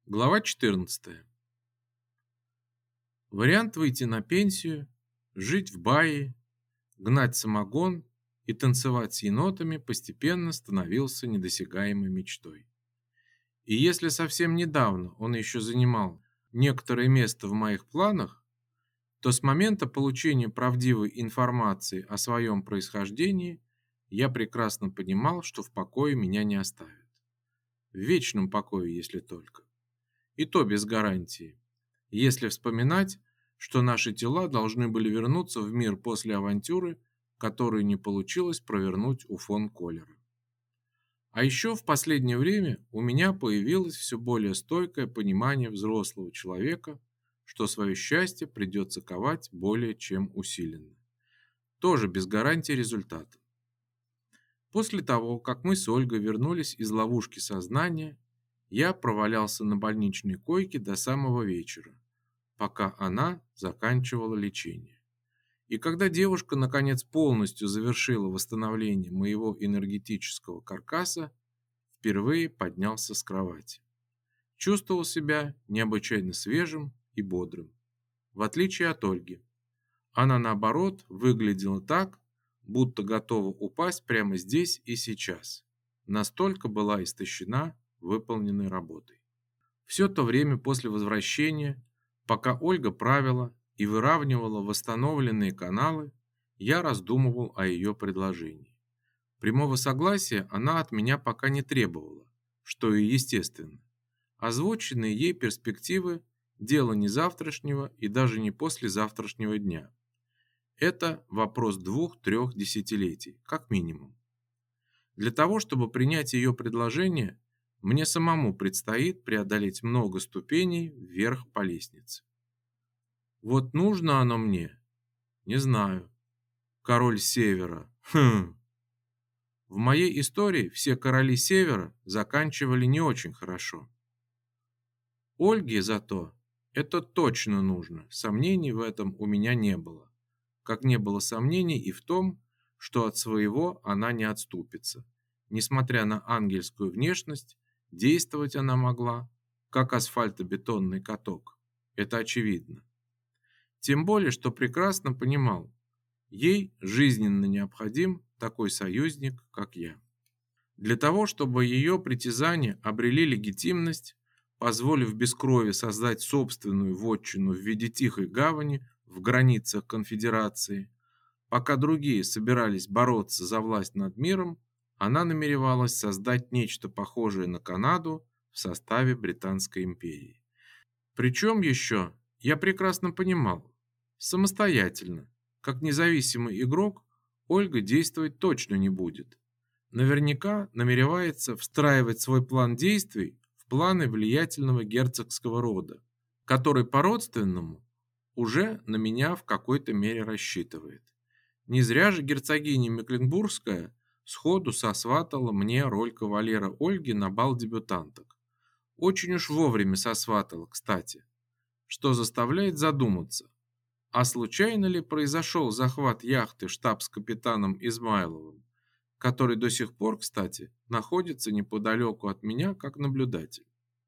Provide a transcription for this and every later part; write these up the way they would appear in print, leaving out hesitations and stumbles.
Глава 14. Вариант выйти на пенсию, жить в бае, гнать самогон и танцевать с енотами постепенно становился недосягаемой мечтой. И если совсем недавно он еще занимал некоторое место в моих планах, то с момента получения правдивой информации о своем происхождении я прекрасно понимал, что в покое меня не оставят. В вечном покое, если только. И то без гарантии. Если вспоминать, что наши тела должны были вернуться в мир после авантюры, которую не получилось провернуть у фон Коллера. А еще в последнее время у меня появилось все более стойкое понимание взрослого человека, что свое счастье придется ковать более чем усиленно. Тоже без гарантии результата. После того, как мы с Ольгой вернулись из ловушки сознания, я провалялся на больничной койке до самого вечера, пока она заканчивала лечение. И когда девушка наконец полностью завершила восстановление моего энергетического каркаса, впервые поднялся с кровати. Чувствовал себя необычайно свежим и бодрым, в отличие от Ольги. Она, наоборот, выглядела так, будто готова упасть прямо здесь и сейчас. Настолько была истощена выполненной работой. Все то время после возвращения, пока Ольга правила и выравнивала восстановленные каналы, я раздумывал о ее предложении. Прямого согласия она от меня пока не требовала, что и естественно. Озвученные ей перспективы – дело не завтрашнего и даже не послезавтрашнего дня. Это вопрос 2-3 десятилетий, как минимум. Для того, чтобы принять ее предложение, мне самому предстоит преодолеть много ступеней вверх по лестнице. Вот нужно оно мне? Не знаю. Король Севера. В моей истории все короли Севера заканчивали не очень хорошо. Ольге зато это точно нужно, сомнений в этом у меня не было. Как не было сомнений и в том, что от своего она не отступится. Несмотря на ангельскую внешность, действовать она могла, как асфальтобетонный каток. Это очевидно. Тем более, что прекрасно понимал, ей жизненно необходим такой союзник, как я. Для того, чтобы ее притязания обрели легитимность, позволив без крови создать собственную вотчину в виде тихой гавани в границах конфедерации, пока другие собирались бороться за власть над миром, она намеревалась создать нечто похожее на Канаду в составе Британской империи. Причем еще, я прекрасно понимал, самостоятельно, как независимый игрок, Ольга действовать точно не будет. Наверняка намеревается встраивать свой план действий в планы влиятельного герцогского рода, который по-родственному уже на меня в какой-то мере рассчитывает. Не зря же герцогиня Мекленбургская сходу сосватала мне роль кавалера Ольги на бал дебютанток. Очень уж вовремя сосватала, кстати, что заставляет задуматься, а случайно ли произошел захват яхты штабс-капитаном Измайловым, который до сих пор, кстати, находится неподалеку от меня как наблюдатель.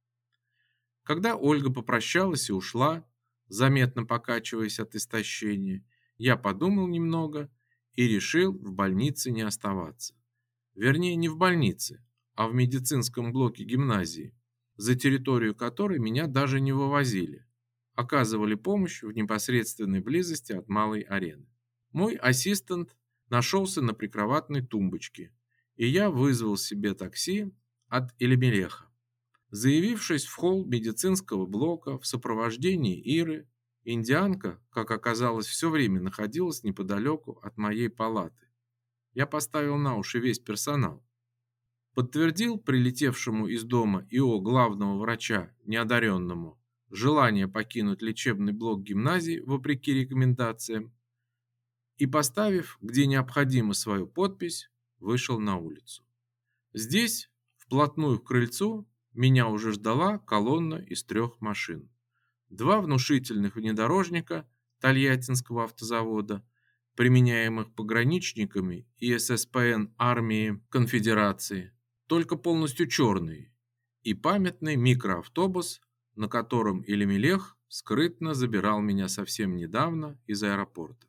Когда Ольга попрощалась и ушла, заметно покачиваясь от истощения, я подумал немного и решил в больнице не оставаться. Вернее, не в больнице, а в медицинском блоке гимназии, за территорию которой меня даже не вывозили, оказывали помощь в непосредственной близости от малой арены. Мой ассистент нашелся на прикроватной тумбочке, и я вызвал себе такси от Элемелеха. Заявившись в холл медицинского блока в сопровождении Иры, индианка, как оказалось, все время находилась неподалеку от моей палаты. Я поставил на уши весь персонал. Подтвердил прилетевшему из дома ИО главного врача, неодаренному, желание покинуть лечебный блок гимназии вопреки рекомендациям и, поставив, где необходимо, свою подпись, вышел на улицу. Здесь, вплотную к крыльцу, меня уже ждала колонна из 3 машин. 2 внушительных внедорожника Тольяттинского автозавода, применяемых пограничниками и ССПН армии Конфедерации, только полностью черные, и памятный микроавтобус на котором Илемелех скрытно забирал меня совсем недавно из аэропорта.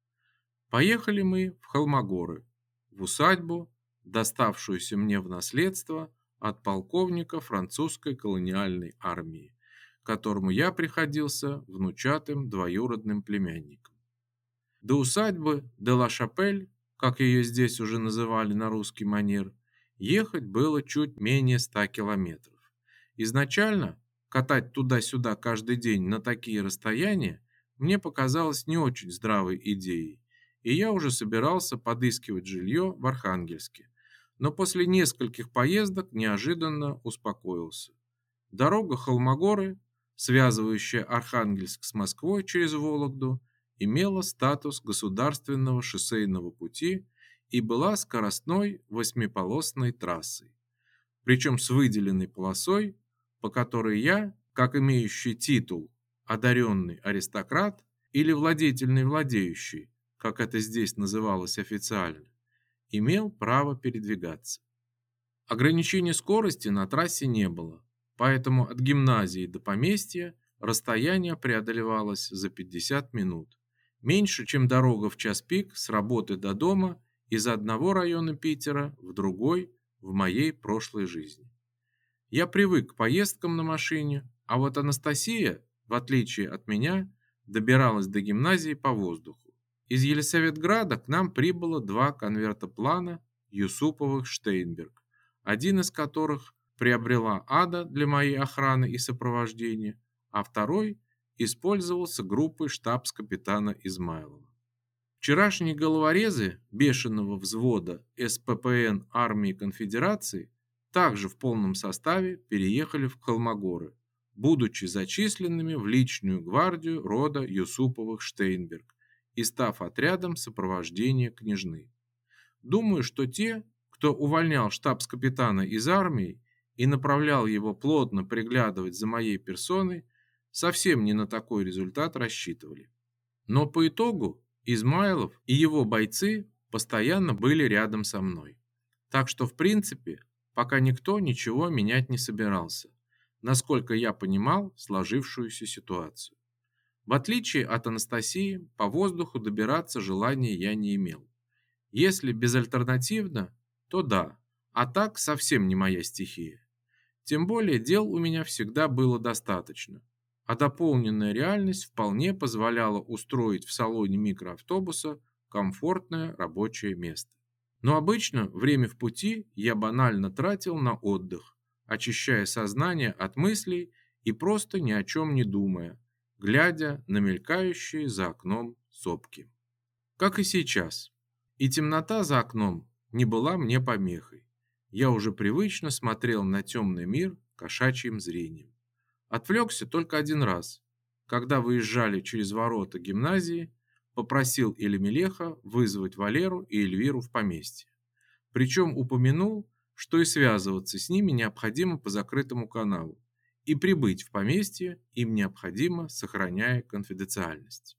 Поехали мы в Холмогоры, в усадьбу, доставшуюся мне в наследство от полковника французской колониальной армии, которому я приходился внучатым двоюродным племянником. До усадьбы де ла Шапель, как ее здесь уже называли на русский манер, ехать было чуть менее 100 километров. Изначально катать туда-сюда каждый день на такие расстояния мне показалось не очень здравой идеей, и я уже собирался подыскивать жилье в Архангельске, но после нескольких поездок неожиданно успокоился. Дорога Холмогоры, связывающая Архангельск с Москвой через Вологду, имела статус государственного шоссейного пути и была скоростной восьмиполосной трассой, причем с выделенной полосой, по которой я, как имеющий титул одаренный аристократ или владетельный владеющий, как это здесь называлось официально, имел право передвигаться. Ограничения скорости на трассе не было, поэтому от гимназии до поместья расстояние преодолевалось за 50 минут, меньше, чем дорога в час пик с работы до дома из одного района Питера в другой в моей прошлой жизни. Я привык к поездкам на машине, а вот Анастасия, в отличие от меня, добиралась до гимназии по воздуху. Из Елисаветграда к нам прибыло 2 конвертоплана Юсуповых-Штейнберг, один из которых приобрела Ада для моей охраны и сопровождения, а второй использовался группой штабс-капитана Измайлова. Вчерашние головорезы бешеного взвода СППН армии Конфедерации также в полном составе переехали в Холмогоры, будучи зачисленными в личную гвардию рода Юсуповых-Штейнберг и став отрядом сопровождения княжны. Думаю, что те, кто увольнял штабс-капитана из армии и направлял его плотно приглядывать за моей персоной, совсем не на такой результат рассчитывали. Но по итогу Измайлов и его бойцы постоянно были рядом со мной. Так что, в принципе, пока никто ничего менять не собирался, насколько я понимал сложившуюся ситуацию. В отличие от Анастасии, по воздуху добираться желания я не имел. Если безальтернативно, то да, а так совсем не моя стихия. Тем более дел у меня всегда было достаточно, а дополненная реальность вполне позволяла устроить в салоне микроавтобуса комфортное рабочее место. Но обычно время в пути я банально тратил на отдых, очищая сознание от мыслей и просто ни о чем не думая, глядя на мелькающие за окном сопки. Как и сейчас. И темнота за окном не была мне помехой. Я уже привычно смотрел на темный мир кошачьим зрением. Отвлекся только один раз, когда выезжали через ворота гимназии, попросил Илемелеха вызвать Валеру и Эльвиру в поместье. Причем упомянул, что и связываться с ними необходимо по закрытому каналу, и прибыть в поместье им необходимо, сохраняя конфиденциальность.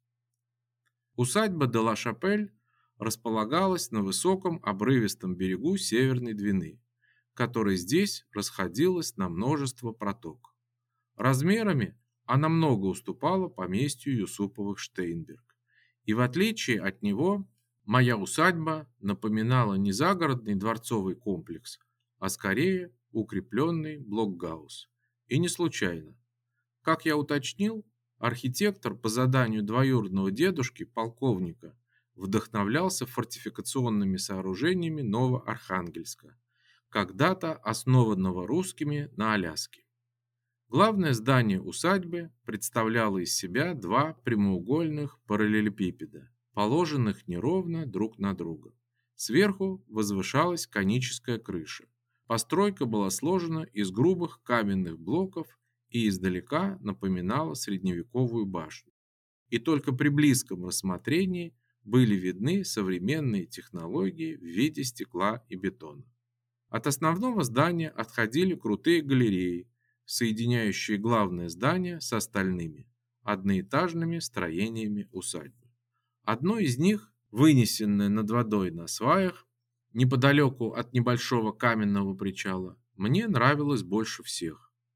Усадьба де ла Шапель располагалась на высоком обрывистом берегу Северной Двины, которая здесь расходилась на множество проток. Размерами она много уступала поместью Юсуповых-Штейнберг, и в отличие от него моя усадьба напоминала не загородный дворцовый комплекс, а скорее укрепленный блокгаус. И не случайно. Как я уточнил, архитектор по заданию двоюродного дедушки, полковника, вдохновлялся фортификационными сооружениями Новоархангельска, когда-то основанного русскими на Аляске. Главное здание усадьбы представляло из себя 2 прямоугольных параллелепипеда, положенных неровно друг на друга. Сверху возвышалась коническая крыша. Постройка была сложена из грубых каменных блоков и издалека напоминала средневековую башню. И только при близком рассмотрении были видны современные технологии в виде стекла и бетона. От основного здания отходили крутые галереи, соединяющие главное здание с остальными одноэтажными строениями усадьбы. Одно из них, вынесенное над водой на сваях, неподалеку от небольшого каменного причала, мне нравилось больше всех.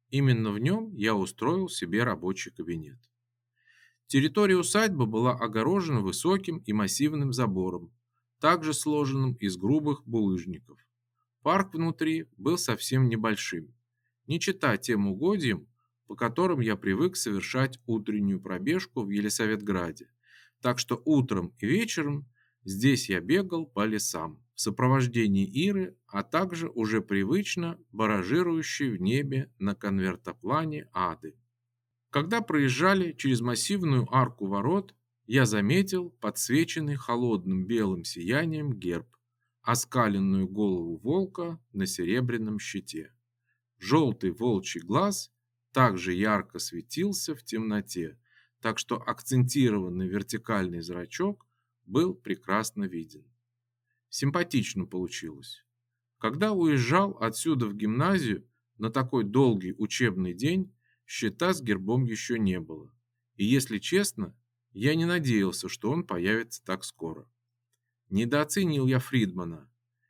Именно в нем я устроил себе рабочий кабинет. Территория усадьбы была огорожена высоким и массивным забором, также сложенным из грубых булыжников. Парк внутри был совсем небольшим, не чета тем угодьям, по которым я привык совершать утреннюю пробежку в Елисаветграде. Так что утром и вечером здесь я бегал по лесам в сопровождении Иры, а также уже привычно баражирующей в небе на конвертоплане Ады. Когда проезжали через массивную арку ворот, я заметил подсвеченный холодным белым сиянием герб, оскаленную голову волка на серебряном щите. Желтый волчий глаз также ярко светился в темноте, так что акцентированный вертикальный зрачок был прекрасно виден. Симпатично получилось. Когда уезжал отсюда в гимназию на такой долгий учебный день, щита с гербом еще не было. И если честно, я не надеялся, что он появится так скоро. Недооценил я Фридмана.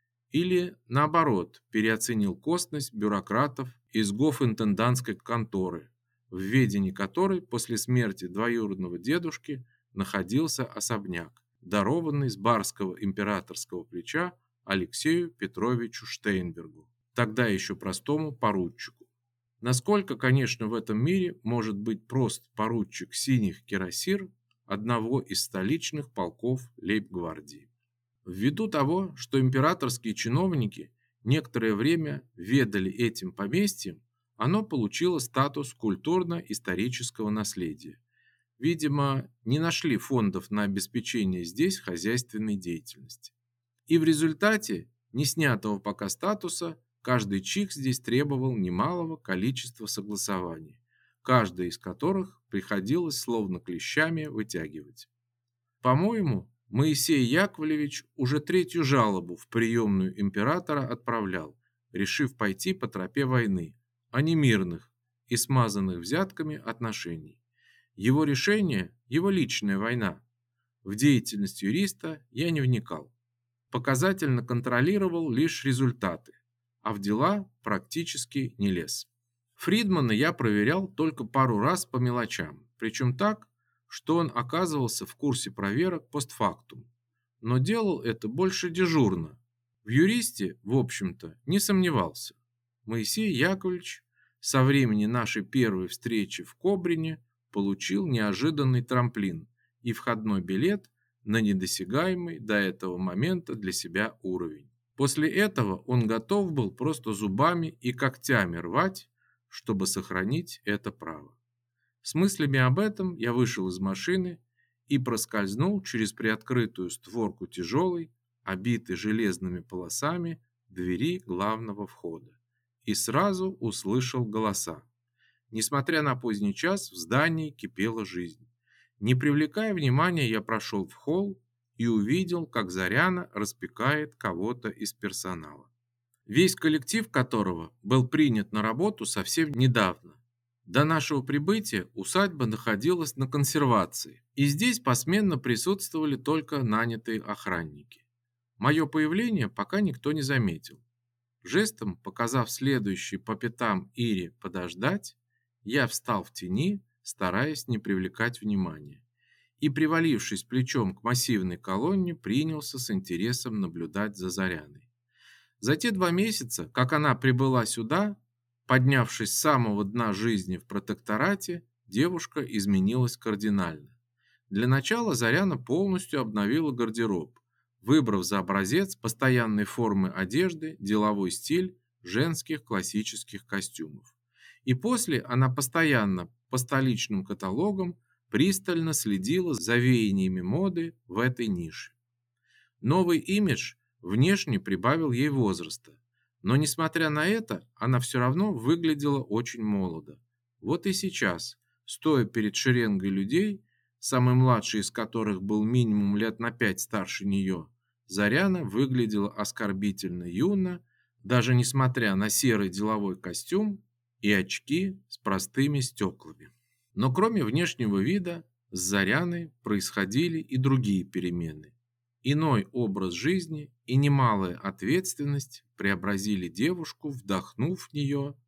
Или, наоборот, переоценил косность бюрократов из гофинтендантской конторы, в ведении которой после смерти двоюродного дедушки находился особняк, дарованный с барского императорского плеча Алексею Петровичу Штейнбергу, тогда еще простому поручику. Насколько, конечно, в этом мире может быть прост поручик синих кирасир одного из столичных полков лейб-гвардии. Ввиду того, что императорские чиновники некоторое время ведали этим поместьем, оно получило статус культурно-исторического наследия. Видимо, не нашли фондов на обеспечение здесь хозяйственной деятельности. И в результате неснятого пока статуса каждый чих здесь требовал немалого количества согласований, каждое из которых приходилось словно клещами вытягивать. По-моему, Моисей Яковлевич уже третью жалобу в приемную императора отправлял, решив пойти по тропе войны, а не мирных и смазанных взятками отношений. Его решение – его личная война. В деятельность юриста я не вникал. Показательно контролировал лишь результаты, а в дела практически не лез. Фридмана я проверял только пару раз по мелочам, причем так, что он оказывался в курсе проверок постфактум, но делал это больше дежурно. В юристе, в общем-то, не сомневался. Моисей Яковлевич со времени нашей первой встречи в Кобрине получил неожиданный трамплин и входной билет на недосягаемый до этого момента для себя уровень. После этого он готов был просто зубами и когтями рвать, чтобы сохранить это право. С мыслями об этом я вышел из машины и проскользнул через приоткрытую створку тяжелой, обитой железными полосами, двери главного входа. И сразу услышал голоса. Несмотря на поздний час, в здании кипела жизнь. Не привлекая внимания, я прошел в холл и увидел, как Заряна распекает кого-то из персонала. Весь коллектив которого был принят на работу совсем недавно. До нашего прибытия усадьба находилась на консервации, и здесь посменно присутствовали только нанятые охранники. Мое появление пока никто не заметил. Жестом, показав следующий по пятам Ире подождать, я встал в тени, стараясь не привлекать внимания, и, привалившись плечом к массивной колонне, принялся с интересом наблюдать за Заряной. За те 2 месяца, как она прибыла сюда, поднявшись с самого дна жизни в протекторате, девушка изменилась кардинально. Для начала Заряна полностью обновила гардероб, выбрав за образец постоянной формы одежды деловой стиль женских классических костюмов. И после она постоянно по столичным каталогам пристально следила за веяниями моды в этой нише. Новый имидж внешне прибавил ей возраста, но несмотря на это, она все равно выглядела очень молодо. Вот и сейчас, стоя перед шеренгой людей, самый младший из которых был минимум лет на 5 старше нее, Заряна выглядела оскорбительно юно, даже несмотря на серый деловой костюм и очки с простыми стеклами. Но кроме внешнего вида, с Заряной происходили и другие перемены. Иной образ жизни и немалая ответственность преобразили девушку, вдохнув в нее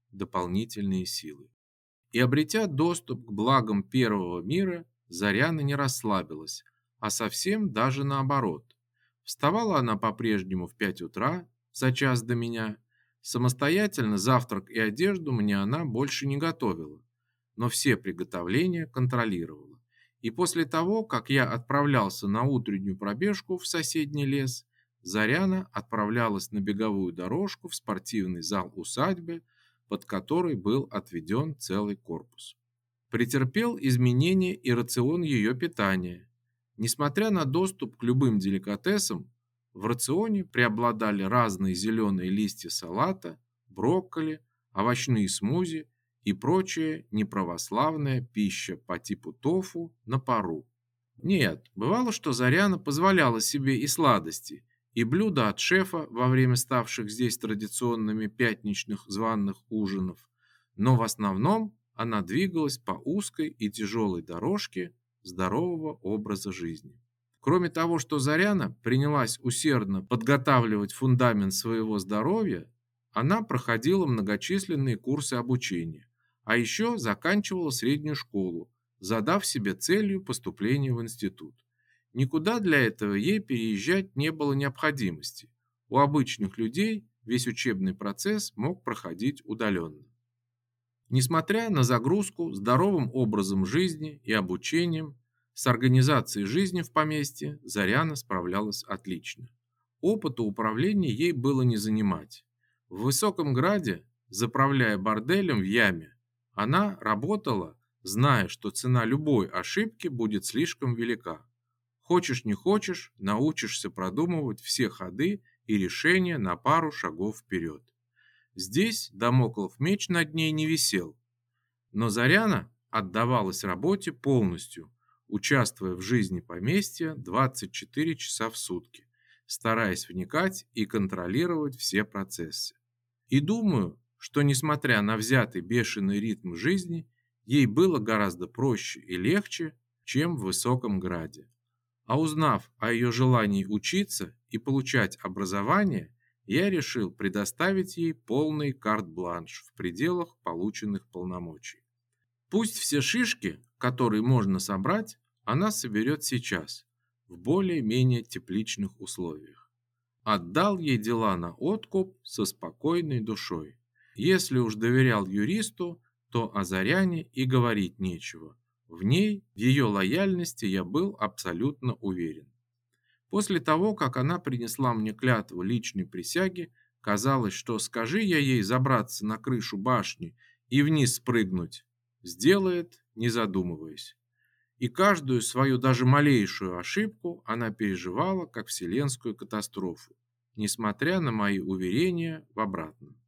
дополнительные силы. И обретя доступ к благам первого мира, Заряна не расслабилась, а совсем даже наоборот. Вставала она по-прежнему в 5 утра, за час до меня. Самостоятельно завтрак и одежду мне она больше не готовила, но все приготовления контролировала. И после того, как я отправлялся на утреннюю пробежку в соседний лес, Заряна отправлялась на беговую дорожку в спортивный зал усадьбы, под который был отведен целый корпус. Претерпел изменения и рацион ее питания. Несмотря на доступ к любым деликатесам, в рационе преобладали разные зеленые листья салата, брокколи, овощные смузи и прочая неправославная пища по типу тофу на пару. Нет, бывало, что Заряна позволяла себе и сладости, и блюда от шефа во время ставших здесь традиционными пятничных званых ужинов, но в основном она двигалась по узкой и тяжелой дорожке здорового образа жизни. Кроме того, что Заряна принялась усердно подготавливать фундамент своего здоровья, она проходила многочисленные курсы обучения, а еще заканчивала среднюю школу, задав себе целью поступления в институт. Никуда для этого ей переезжать не было необходимости. У обычных людей весь учебный процесс мог проходить удаленно. Несмотря на загрузку здоровым образом жизни и обучением, с организацией жизни в поместье Заряна справлялась отлично. Опыта управления ей было не занимать. В Высоком Граде, заправляя борделем в яме, она работала, зная, что цена любой ошибки будет слишком велика. Хочешь не хочешь, научишься продумывать все ходы и решения на пару шагов вперед. Здесь дамоклов меч над ней не висел, но Заряна отдавалась работе полностью, участвуя в жизни поместья 24 часа в сутки, стараясь вникать и контролировать все процессы. И думаю, что несмотря на взятый бешеный ритм жизни, ей было гораздо проще и легче, чем в Высоком Граде. А узнав о ее желании учиться и получать образование, я решил предоставить ей полный карт-бланш в пределах полученных полномочий. Пусть все шишки, которые можно собрать, она соберет сейчас, в более-менее тепличных условиях. Отдал ей дела на откуп со спокойной душой. Если уж доверял юристу, то о Заряне и говорить нечего. В ней, в ее лояльности я был абсолютно уверен. После того, как она принесла мне клятву личной присяги, казалось, что скажи я ей забраться на крышу башни и вниз спрыгнуть, сделает, не задумываясь. И каждую свою даже малейшую ошибку она переживала как вселенскую катастрофу, несмотря на мои уверения в обратном.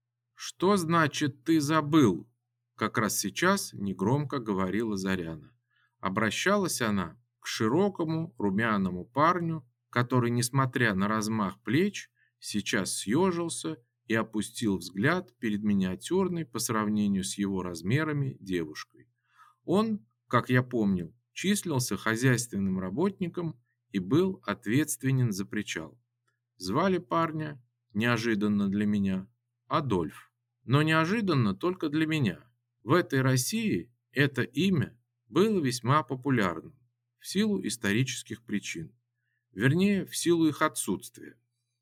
«Что значит ты забыл?» Как раз сейчас негромко говорила Заряна. Обращалась она к широкому румяному парню, который, несмотря на размах плеч, сейчас съежился и опустил взгляд перед миниатюрной по сравнению с его размерами девушкой. Он, как я помнил, числился хозяйственным работником и был ответственен за причал. Звали парня, неожиданно для меня, Адольф. Но неожиданно только для меня. В этой России это имя было весьма популярным в силу исторических причин, вернее, в силу их отсутствия.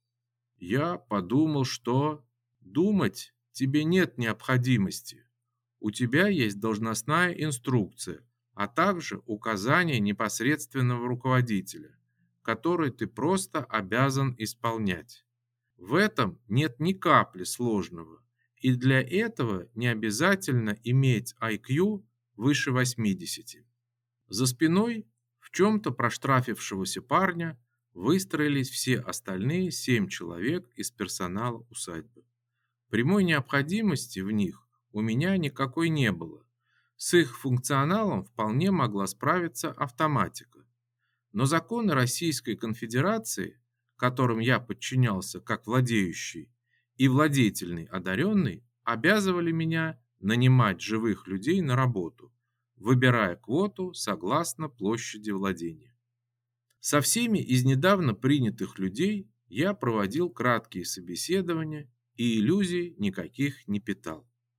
Я подумал, что думать тебе нет необходимости. У тебя есть должностная инструкция, а также указания непосредственного руководителя, которые ты просто обязан исполнять. В этом нет ни капли сложного, и для этого не обязательно иметь IQ выше 80. За спиной в чем-то проштрафившегося парня выстроились все остальные 7 человек из персонала усадьбы. Прямой необходимости в них у меня никакой не было. С их функционалом вполне могла справиться автоматика. Но законы Российской Конфедерации, которым я подчинялся как владеющий и владетельный одаренный, обязывали меня нанимать живых людей на работу, выбирая квоту согласно площади владения. Со всеми из недавно принятых людей я проводил краткие собеседования и иллюзий никаких не питал.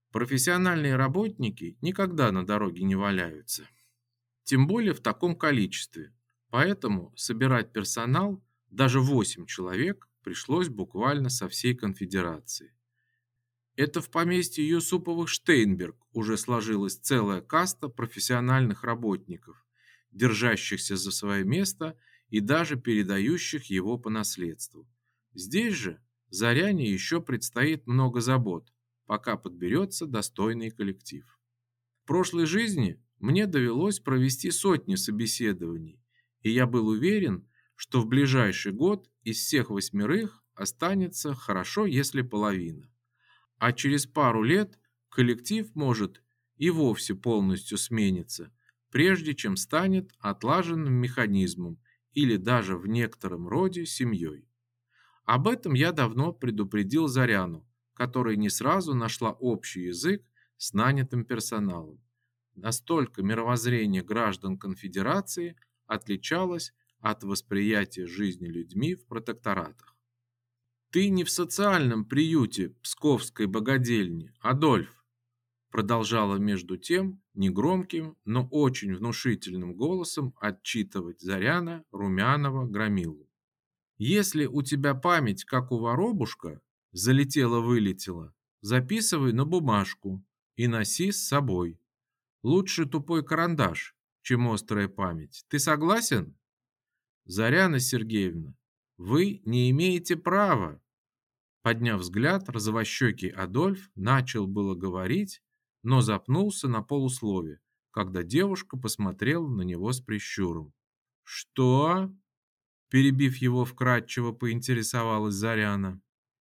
Профессиональные работники никогда на дороге не валяются, тем более в таком количестве. Поэтому собирать персонал, даже 8 человек, пришлось буквально со всей конфедерации. Это в поместье Юсуповых-Штейнберг уже сложилась целая каста профессиональных работников, держащихся за свое место и даже передающих его по наследству. Здесь же Заряне еще предстоит много забот, пока подберется достойный коллектив. В прошлой жизни мне довелось провести сотни собеседований, и я был уверен, что в ближайший год из всех 8 останется хорошо, если половина. А через пару лет коллектив может и вовсе полностью смениться, прежде чем станет отлаженным механизмом или даже в некотором роде семьей. Об этом я давно предупредил Заряну, которая не сразу нашла общий язык с нанятым персоналом. Настолько мировоззрение граждан конфедерации отличалось от восприятия жизни людьми в протекторатах. «Ты не в социальном приюте Псковской богадельни, Адольф», продолжала между тем негромким, но очень внушительным голосом отчитывать Заряна Румянова Громилу. «Если у тебя память, как у воробушка, залетела-вылетела, записывай на бумажку и носи с собой. Лучше тупой карандаш, чем острая память. Ты согласен?» «Заряна Сергеевна, вы не имеете права». Подняв взгляд, розовощекий Адольф начал было говорить, но запнулся на полуслове, когда девушка посмотрела на него с прищуром. «Что?» – перебив его вкратчиво, поинтересовалась Заряна.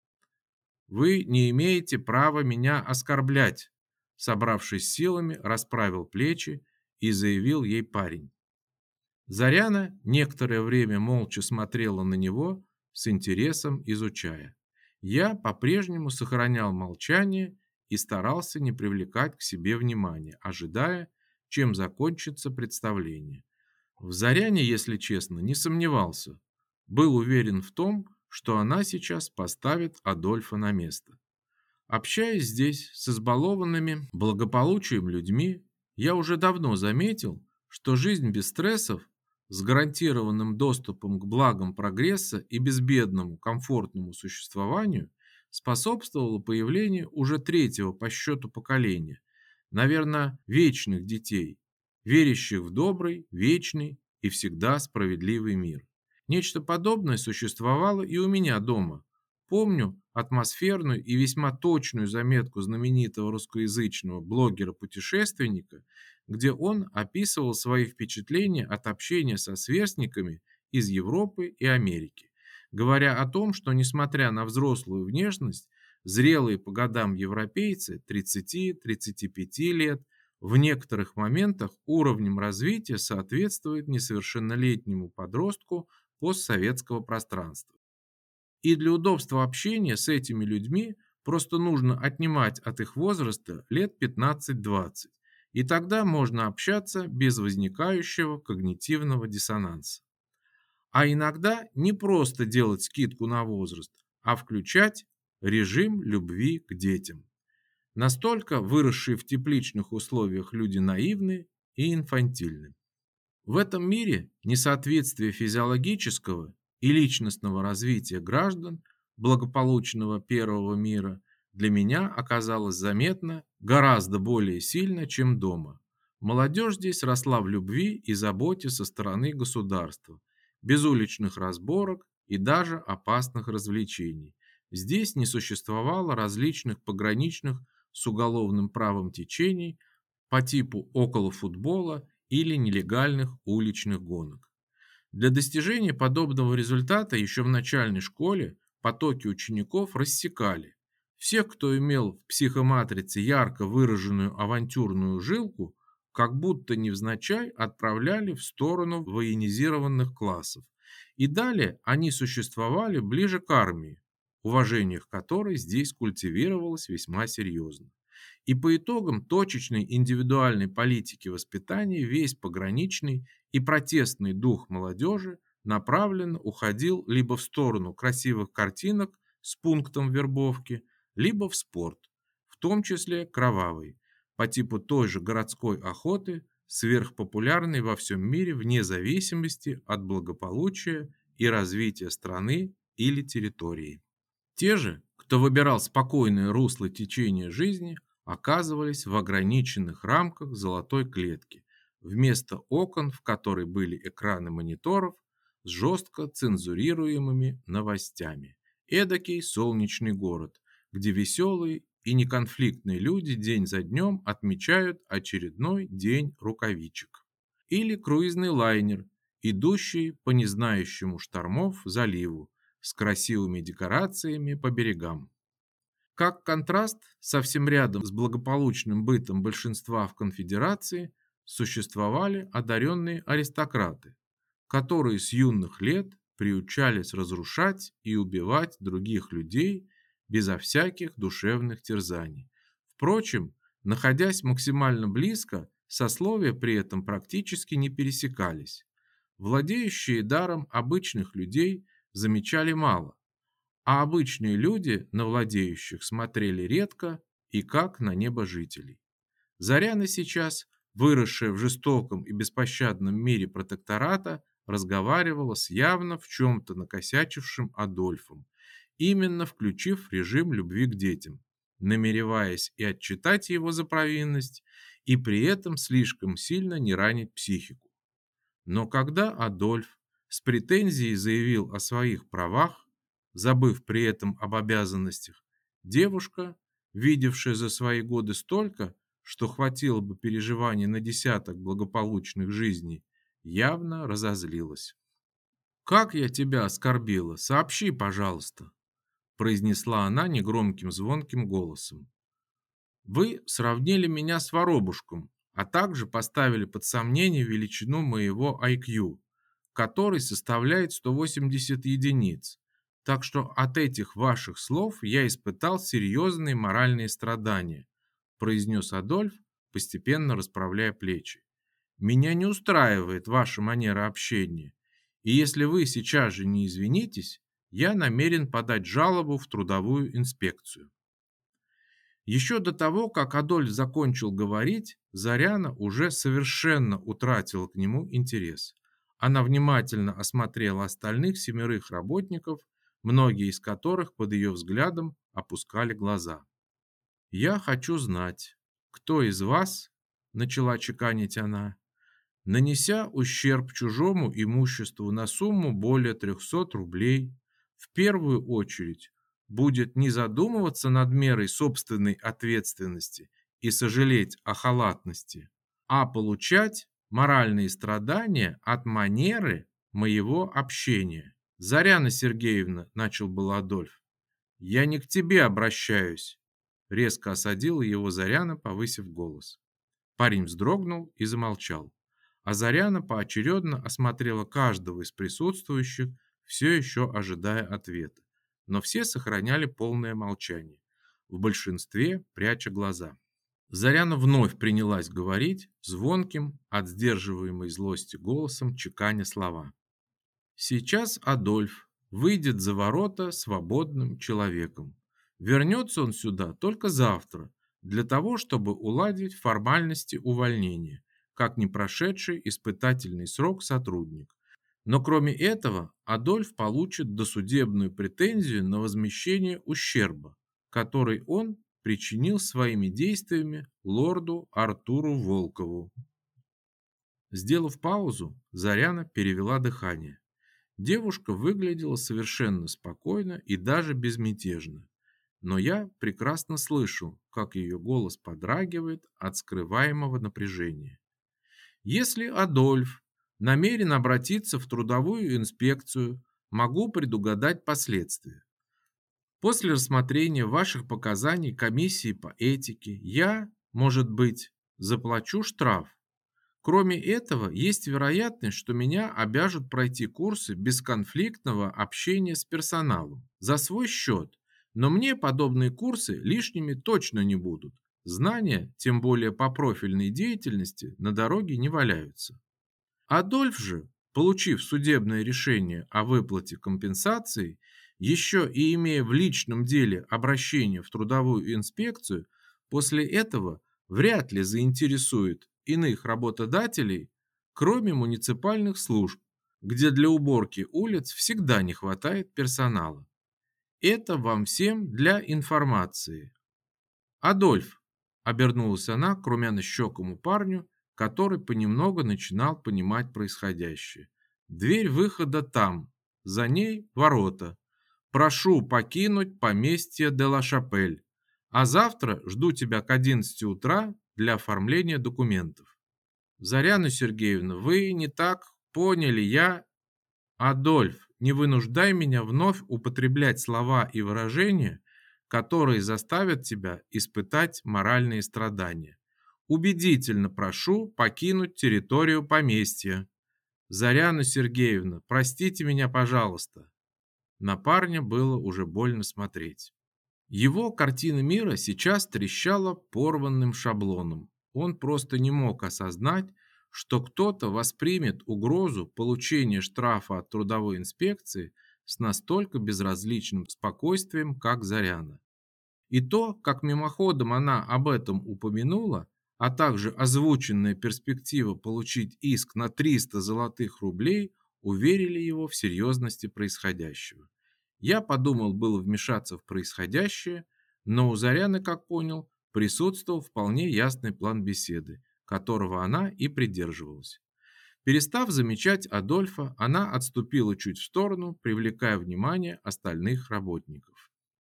«Вы не имеете права меня оскорблять», – собравшись силами, расправил плечи и заявил ей парень. Заряна некоторое время молча смотрела на него, с интересом изучая. Я по-прежнему сохранял молчание и старался не привлекать к себе внимания, ожидая, чем закончится представление. В Заряне, если честно, не сомневался. Был уверен в том, что она сейчас поставит Адольфа на место. Общаясь здесь с избалованными благополучием людьми, я уже давно заметил, что жизнь без стрессов, с гарантированным доступом к благам прогресса и безбедному комфортному существованию, способствовала появлению уже третьего по счету поколения, наверное, вечных детей, верящих в добрый, вечный и всегда справедливый мир. Нечто подобное существовало и у меня дома. Помню атмосферную и весьма точную заметку знаменитого русскоязычного блогера-путешественника, где он описывал свои впечатления от общения со сверстниками из Европы и Америки, говоря о том, что, несмотря на взрослую внешность, зрелые по годам европейцы 30-35 лет в некоторых моментах уровнем развития соответствует несовершеннолетнему подростку постсоветского пространства. И для удобства общения с этими людьми просто нужно отнимать от их возраста лет 15-20, и тогда можно общаться без возникающего когнитивного диссонанса. А иногда не просто делать скидку на возраст, а включать режим любви к детям. Настолько выросшие в тепличных условиях люди наивны и инфантильны. В этом мире несоответствие физиологического и личностного развития граждан благополучного первого мира для меня оказалось заметно гораздо более сильно, чем дома. Молодежь здесь росла в любви и заботе со стороны государства, без уличных разборок и даже опасных развлечений. Здесь не существовало различных пограничных с уголовным правом течений по типу околофутбола или нелегальных уличных гонок. Для достижения подобного результата еще в начальной школе потоки учеников рассекали. Всех, кто имел в психоматрице ярко выраженную авантюрную жилку, как будто невзначай отправляли в сторону военизированных классов. И далее они существовали ближе к армии, уважение к которой здесь культивировалось весьма серьезно. И по итогам точечной индивидуальной политики воспитания весь пограничный и протестный дух молодежи направленно уходил либо в сторону красивых картинок с пунктом вербовки, либо в спорт, в в том числе кровавой, по типу той же городской охоты, сверхпопулярной во всем мире вне зависимости от благополучия и развития страны или территории. Те же, кто выбирал спокойное русло течения жизни, оказывались в ограниченных рамках золотой клетки, вместо окон, в которой были экраны мониторов с жестко цензурируемыми новостями. Эдакий солнечный город, где веселые и неконфликтные люди день за днем отмечают очередной день рукавичек. Или круизный лайнер, идущий по незнающему штормов заливу, с красивыми декорациями по берегам. Как контраст, совсем рядом с благополучным бытом большинства в конфедерации существовали одаренные аристократы, которые с юных лет приучались разрушать и убивать других людей безо всяких душевных терзаний. Впрочем, находясь максимально близко, сословия при этом практически не пересекались. Владеющие даром обычных людей замечали мало, а обычные люди на владеющих смотрели редко и как на небожителей. Заряна сейчас, выросшая в жестоком и беспощадном мире протектората, разговаривала с явно в чем-то накосячившим Адольфом, именно включив режим любви к детям, намереваясь и отчитать его за провинность, и при этом слишком сильно не ранить психику. Но когда Адольф с претензией заявил о своих правах, забыв при этом об обязанностях, девушка, видевшая за свои годы столько, что хватило бы переживаний на десяток благополучных жизней, явно разозлилась. «Как я тебя оскорбила? Сообщи, пожалуйста», произнесла она негромким звонким голосом. «Вы сравнили меня с воробушком, а также поставили под сомнение величину моего IQ, который составляет 180 единиц. Так что от этих ваших слов я испытал серьезные моральные страдания», произнес Адольф, постепенно расправляя плечи. «Меня не устраивает ваша манера общения, и если вы сейчас же не извинитесь, я намерен подать жалобу в трудовую инспекцию». Еще до того, как Адольф закончил говорить, Заряна уже совершенно утратила к нему интерес. Она внимательно осмотрела остальных 7 работников, многие из которых под ее взглядом опускали глаза. «Я хочу знать, кто из вас, — начала чеканить она, — нанеся ущерб чужому имуществу на сумму более 300 рублей, в первую очередь будет не задумываться над мерой собственной ответственности и сожалеть о халатности, а получать моральные страдания от манеры моего общения». «Заряна Сергеевна, — начал был Адольф, — я не к тебе обращаюсь», — резко осадила его Заряна, повысив голос. Парень вздрогнул и замолчал, а Заряна поочередно осмотрела каждого из присутствующих, все еще ожидая ответа. Но все сохраняли полное молчание, в большинстве пряча глаза. Заряна вновь принялась говорить звонким, от сдерживаемой злости голосом, чеканя слова. «Сейчас Адольф выйдет за ворота свободным человеком. Вернется он сюда только завтра, для того, чтобы уладить формальности увольнения, как не прошедший испытательный срок сотрудник. Но кроме этого, Адольф получит досудебную претензию на возмещение ущерба, который он причинил своими действиями лорду Артуру Волкову». Сделав паузу, Заряна перевела дыхание. Девушка выглядела совершенно спокойно и даже безмятежно, но я прекрасно слышал, как ее голос подрагивает от скрываемого напряжения. «Если Адольф намерен обратиться в трудовую инспекцию, могу предугадать последствия. После рассмотрения ваших показаний комиссии по этике я, может быть, заплачу штраф. Кроме этого, есть вероятность, что меня обяжут пройти курсы бесконфликтного общения с персоналом за свой счет, но мне подобные курсы лишними точно не будут. Знания, тем более по профильной деятельности, на дороге не валяются. Адольф же, получив судебное решение о выплате компенсации, еще и имея в личном деле обращение в трудовую инспекцию, После этого вряд ли заинтересует иных работодателей, кроме муниципальных служб, где для уборки улиц всегда не хватает персонала. Это вам всем для информации. «Адольф!» – обернулась она к румяно-щекому парню, который понемногу начинал понимать происходящее. «Дверь выхода там, за ней ворота. Прошу покинуть поместье де ла Шапель, а завтра жду тебя к 11 утра для оформления документов». «Заряна Сергеевна, вы не так поняли, я...» «Адольф, не вынуждай меня вновь употреблять слова и выражения, которые заставят тебя испытать моральные страдания. Убедительно прошу покинуть территорию поместья. Заряна Сергеевна, простите меня, пожалуйста». На парня было уже больно смотреть. Его картина мира сейчас трещала порванным шаблоном. Он просто не мог осознать, что кто-то воспримет угрозу получения штрафа от трудовой инспекции с настолько безразличным спокойствием, как Заряна. И то, как мимоходом она об этом упомянула, а также озвученная перспектива получить иск на 300 золотых рублей, уверили его в серьезности происходящего. Я подумал было вмешаться в происходящее, но у Заряны, как понял, присутствовал вполне ясный план беседы, которого она и придерживалась. Перестав замечать Адольфа, она отступила чуть в сторону, привлекая внимание остальных работников.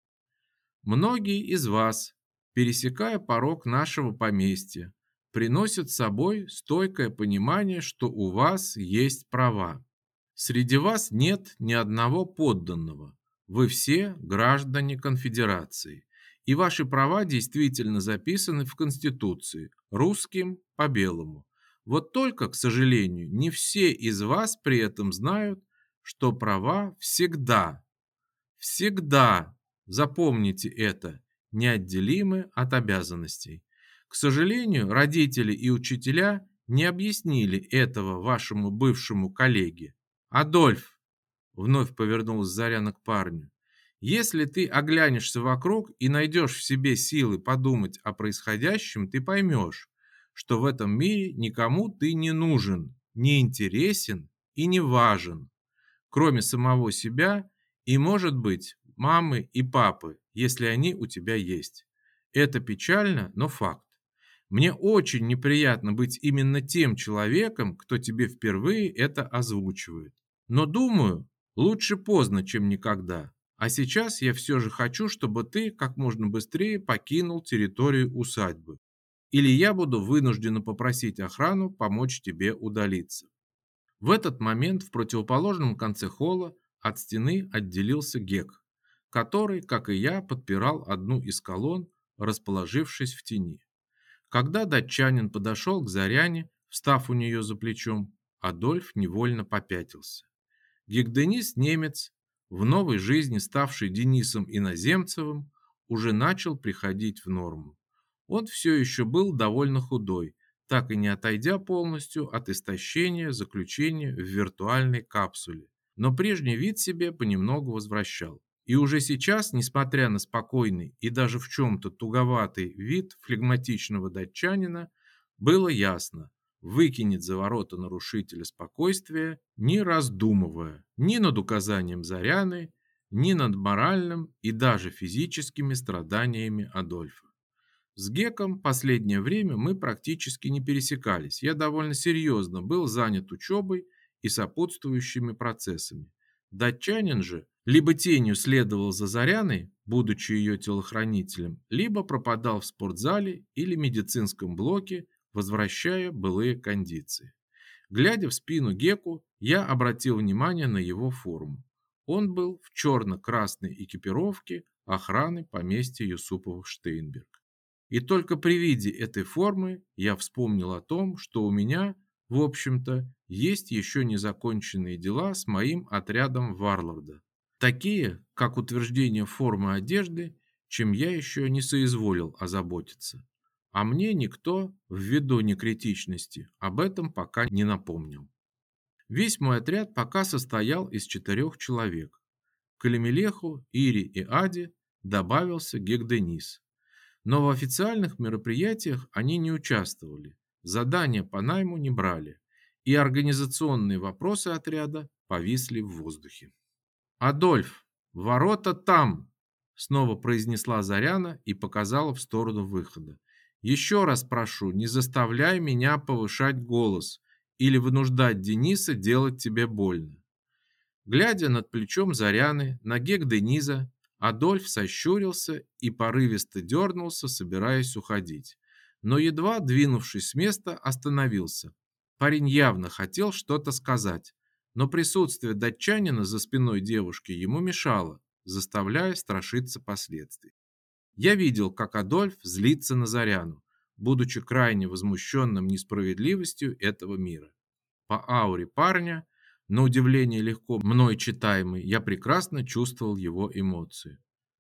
Многие из вас, пересекая порог нашего поместья, приносят с собой стойкое понимание, что у вас есть права. Среди вас нет ни одного подданного. Вы все граждане конфедерации, и ваши права действительно записаны в Конституции, русским по белому. Вот только, к сожалению, не все из вас при этом знают, что права всегда, запомните это, неотделимы от обязанностей. К сожалению, родители и учителя не объяснили этого вашему бывшему коллеге. «Адольф!» – вновь повернулась Заряна к парню. «Если ты оглянешься вокруг и найдешь в себе силы подумать о происходящем, ты поймешь, что в этом мире никому ты не нужен, не интересен и не важен, кроме самого себя и, может быть, мамы и папы, если они у тебя есть. Это печально, но факт. Мне очень неприятно быть именно тем человеком, кто тебе впервые это озвучивает. Но думаю, лучше поздно, чем никогда. А сейчас я все же хочу, чтобы ты как можно быстрее покинул территорию усадьбы. Или я буду вынуждена попросить охрану помочь тебе удалиться». В этот момент в противоположном конце холла от стены отделился Гек, который, как и я, подпирал одну из колонн, расположившись в тени. Когда датчанин подошел к Заряне, встав у нее за плечом, Адольф невольно попятился. Гек-Денис немец, в новой жизни ставший Денисом Иноземцевым, уже начал приходить в норму. Он все еще был довольно худой, так и не отойдя полностью от истощения заключения в виртуальной капсуле, но прежний вид себе понемногу возвращал. И уже сейчас, несмотря на спокойный и даже в чем-то туговатый вид флегматичного датчанина, было ясно, выкинет за ворота нарушителя спокойствия, не раздумывая ни над указанием Заряны, ни над моральным и даже физическими страданиями Адольфа. С Геком последнее время мы практически не пересекались. Я довольно серьезно был занят учебой и сопутствующими процессами. Датчанин же либо тенью следовал за Заряной, будучи ее телохранителем, либо пропадал в спортзале или медицинском блоке, возвращая былые кондиции. Глядя в спину Геку, я обратил внимание на его форму. Он был в черно-красной экипировке охраны поместья Юсуповых-Штейнберг. И только при виде этой формы я вспомнил о том, что у меня, в общем-то, есть еще незаконченные дела с моим отрядом Варлорда. Такие, как утверждение формы одежды, чем я еще не соизволил озаботиться. А мне никто, ввиду некритичности, об этом пока не напомнил. Весь мой отряд пока состоял из 4 человек. К Элемелеху, Ире и Аде добавился Гек-Денис. Но в официальных мероприятиях они не участвовали, задания по найму не брали, и организационные вопросы отряда повисли в воздухе. «Адольф, ворота там!» — снова произнесла Заряна и показала в сторону выхода. «Еще раз прошу, не заставляй меня повышать голос или вынуждать Дениса делать тебе больно». Глядя над плечом Заряны на гек Дениза, Адольф сощурился и порывисто дернулся, собираясь уходить. Но едва двинувшись с места, остановился. Парень явно хотел что-то сказать, но присутствие датчанина за спиной девушки ему мешало, заставляя страшиться последствий. Я видел, как Адольф злится на Заряну, будучи крайне возмущенным несправедливостью этого мира. По ауре парня, на удивление легко мной читаемый, я прекрасно чувствовал его эмоции.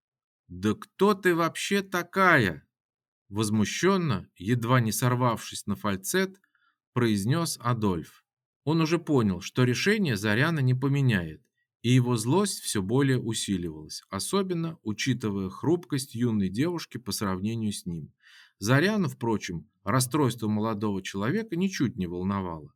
«Да кто ты вообще такая?» Возмущенно, едва не сорвавшись на фальцет, произнес Адольф. Он уже понял, что решение Заряна не поменяет, и его злость все более усиливалась, особенно учитывая хрупкость юной девушки по сравнению с ним. Заряну, впрочем, расстройство молодого человека ничуть не волновало.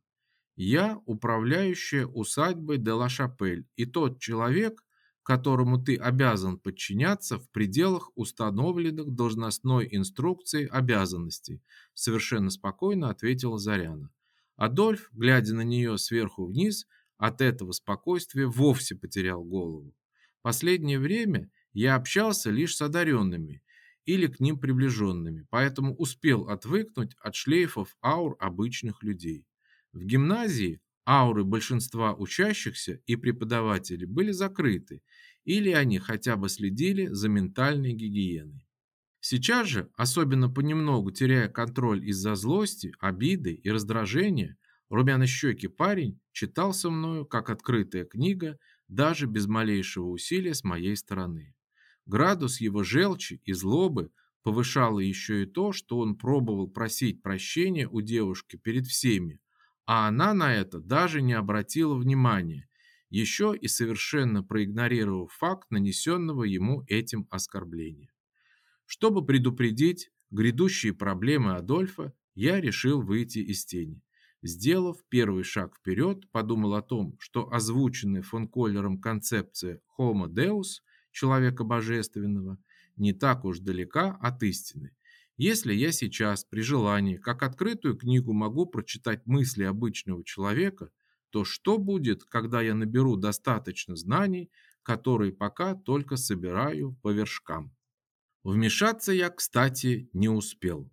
«Я управляющая усадьбой де ла Шапель и тот человек, которому ты обязан подчиняться в пределах установленных должностной инструкцией обязанностей», совершенно спокойно ответила Заряна. Адольф, глядя на нее сверху вниз, от этого спокойствия вовсе потерял голову. Последнее время я общался лишь с одаренными или к ним приближенными, поэтому успел отвыкнуть от шлейфов аур обычных людей. В гимназии ауры большинства учащихся и преподавателей были закрыты, или они хотя бы следили за ментальной гигиеной. Сейчас же, особенно понемногу теряя контроль из-за злости, обиды и раздражения, румяно-щекий парень читал со мною, как открытая книга, даже без малейшего усилия с моей стороны. Градус его желчи и злобы повышало еще и то, что он пробовал просить прощения у девушки перед всеми, а она на это даже не обратила внимания, еще и совершенно проигнорировав факт нанесенного ему этим оскорбления. Чтобы предупредить грядущие проблемы Адольфа, я решил выйти из тени. Сделав первый шаг вперед, подумал о том, что озвученная фон Коллером концепция Homo Deus, человека божественного, не так уж далека от истины. Если я сейчас при желании, как открытую книгу, могу прочитать мысли обычного человека, то что будет, когда я наберу достаточно знаний, которые пока только собираю по вершкам? Вмешаться я, кстати, не успел.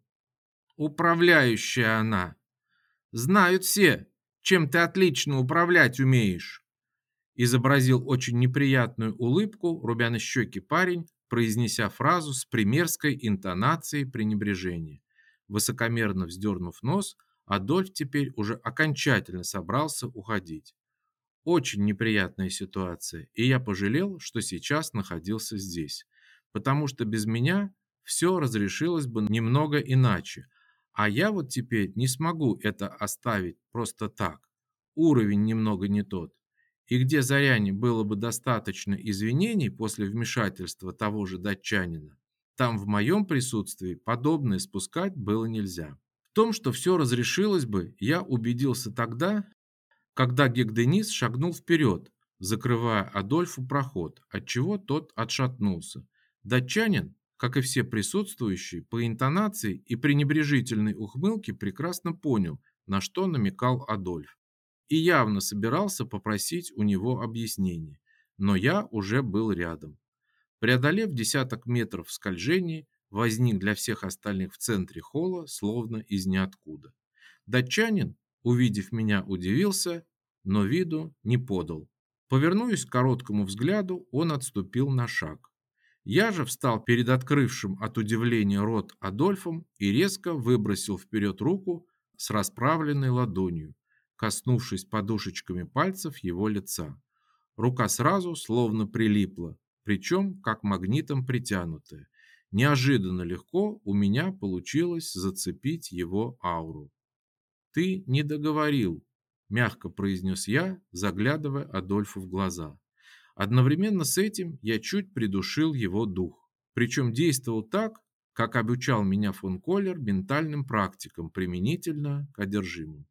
Управляющая она. Знают все, чем ты отлично управлять умеешь. Изобразил очень неприятную улыбку румяно-щекий парень, произнеся фразу с примерской интонацией пренебрежения. Высокомерно вздернув нос, Адольф теперь уже окончательно собрался уходить. Очень неприятная ситуация, и я пожалел, что сейчас находился здесь, потому что без меня все разрешилось бы немного иначе, а я вот теперь не смогу это оставить просто так. Уровень немного не тот. И где Заряне было бы достаточно извинений после вмешательства того же датчанина, там в моем присутствии подобное спускать было нельзя. В том, что все разрешилось бы, я убедился тогда, когда Гек-Денис шагнул вперед, закрывая Адольфу проход, отчего тот отшатнулся. Датчанин, как и все присутствующие, по интонации и пренебрежительной ухмылке прекрасно понял, на что намекал Адольф, и явно собирался попросить у него объяснений, но я уже был рядом. Преодолев десяток метров в скольжении, возник для всех остальных в центре холла, словно из ниоткуда. Датчанин, увидев меня, удивился, но виду не подал. Повернувшись к короткому взгляду, он отступил на шаг. Я же встал перед открывшим от удивления рот Адольфом и резко выбросил вперед руку с расправленной ладонью, коснувшись подушечками пальцев его лица. Рука сразу словно прилипла, причем как магнитом притянутая. Неожиданно легко у меня получилось зацепить его ауру. «Ты не договорил», – мягко произнес я, заглядывая Адольфу в глаза. Одновременно с этим я чуть придушил его дух. Причем действовал так, как обучал меня фон Коллер ментальным практикам применительно к одержимым.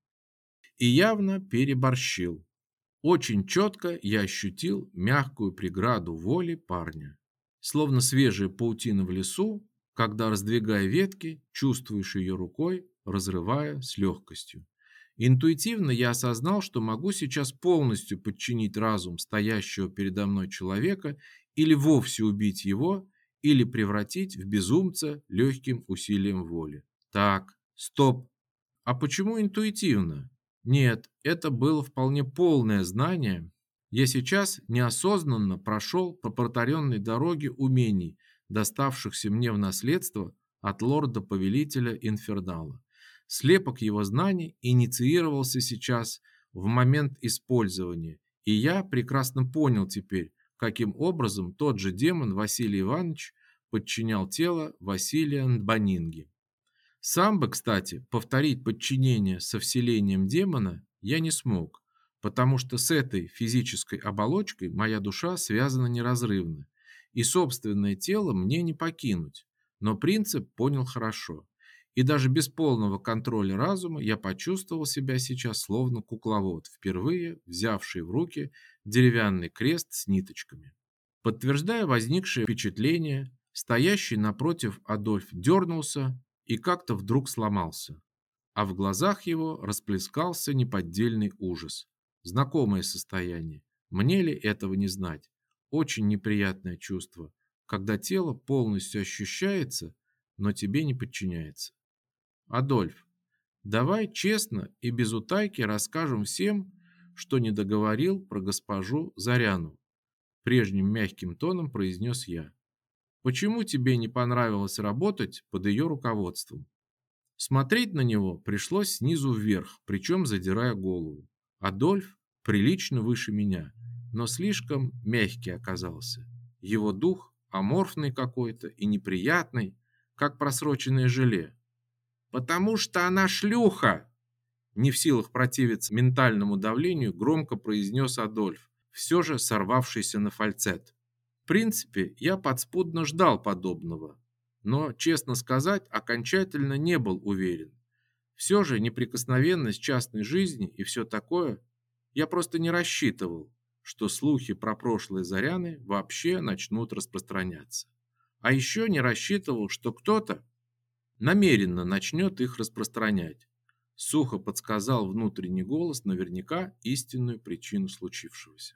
И явно переборщил. Очень четко я ощутил мягкую преграду воли парня. Словно свежая паутина в лесу, когда, раздвигая ветки, чувствуешь ее рукой, разрывая с легкостью. Интуитивно я осознал, что могу сейчас полностью подчинить разум стоящего передо мной человека или вовсе убить его, или превратить в безумца легким усилием воли. Так, стоп. А почему интуитивно? Нет, это было вполне полное знание. Я сейчас неосознанно прошел по протаренной дороге умений, доставшихся мне в наследство от лорда-повелителя Инфернала. Слепок его знаний инициировался сейчас в момент использования, и я прекрасно понял теперь, каким образом тот же демон Василий Иванович подчинял тело Василия Нбанинги. Сам бы, кстати, повторить подчинение со вселением демона я не смог, потому что с этой физической оболочкой моя душа связана неразрывно, и собственное тело мне не покинуть, но принцип понял хорошо. И даже без полного контроля разума я почувствовал себя сейчас словно кукловод, впервые взявший в руки деревянный крест с ниточками. Подтверждая возникшее впечатление, стоящий напротив Адольф дернулся и как-то вдруг сломался, а в глазах его расплескался неподдельный ужас. Знакомое состояние. Мне ли этого не знать? Очень неприятное чувство, когда тело полностью ощущается, но тебе не подчиняется. Адольф, давай честно и без утайки расскажем всем, что не договорил про госпожу Заряну. Прежним мягким тоном произнес я. Почему тебе не понравилось работать под ее руководством? Смотреть на него пришлось снизу вверх, причем задирая голову. Адольф прилично выше меня, но слишком мягкий оказался. Его дух аморфный какой-то и неприятный, как просроченное желе. «Потому что она шлюха!» Не в силах противиться ментальному давлению, громко произнес Адольф, все же сорвавшийся на фальцет. В принципе, я подспудно ждал подобного, но, честно сказать, окончательно не был уверен. Все же неприкосновенность частной жизни и все такое, я просто не рассчитывал, что слухи про прошлые Заряны вообще начнут распространяться. А еще не рассчитывал, что кто-то намеренно начнет их распространять. Сухо подсказал внутренний голос наверняка истинную причину случившегося.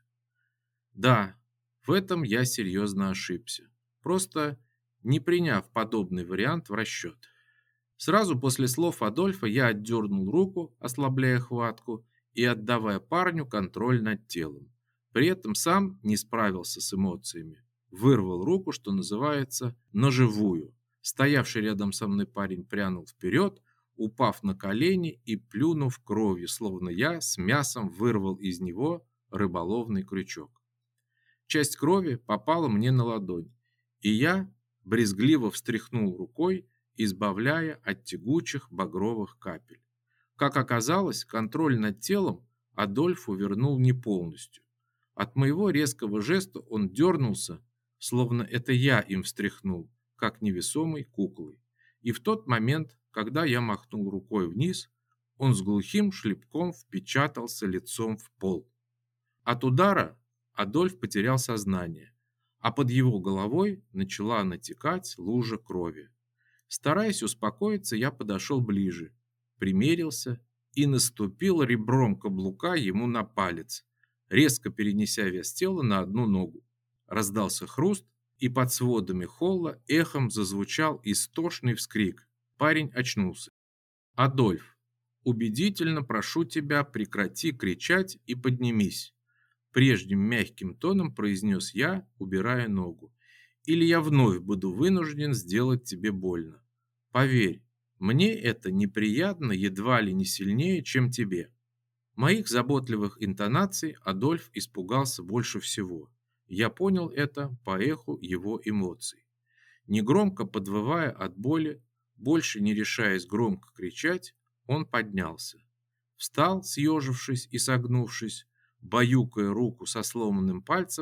Да, в этом я серьезно ошибся, просто не приняв подобный вариант в расчет. Сразу после слов Адольфа я отдернул руку, ослабляя хватку и отдавая парню контроль над телом. При этом сам не справился с эмоциями. Вырвал руку, что называется, на живую. Стоявший рядом со мной парень прянул вперед, упав на колени и плюнув кровью, словно я с мясом вырвал из него рыболовный крючок. Часть крови попала мне на ладонь, и я брезгливо встряхнул рукой, избавляя от тягучих багровых капель. Как оказалось, контроль над телом Адольфу вернул не полностью. От моего резкого жеста он дернулся, словно это я им встряхнул, как невесомой куклой. И в тот момент, когда я махнул рукой вниз, он с глухим шлепком впечатался лицом в пол. От удара Адольф потерял сознание, а под его головой начала натекать лужа крови. Стараясь успокоиться, я подошел ближе, примерился и наступил ребром каблука ему на палец, резко перенеся вес тела на одну ногу. Раздался хруст, и под сводами холла эхом зазвучал истошный вскрик. Парень очнулся. «Адольф, убедительно прошу тебя, прекрати кричать и поднимись», прежним мягким тоном произнес я, убирая ногу. «Или я вновь буду вынужден сделать тебе больно. Поверь, мне это неприятно едва ли не сильнее, чем тебе». Моих заботливых интонаций Адольф испугался больше всего. Я понял это по эху его эмоций. Негромко подвывая от боли, больше не решаясь громко кричать, он поднялся. Встал, съежившись и согнувшись, баюкая руку со сломанным пальцем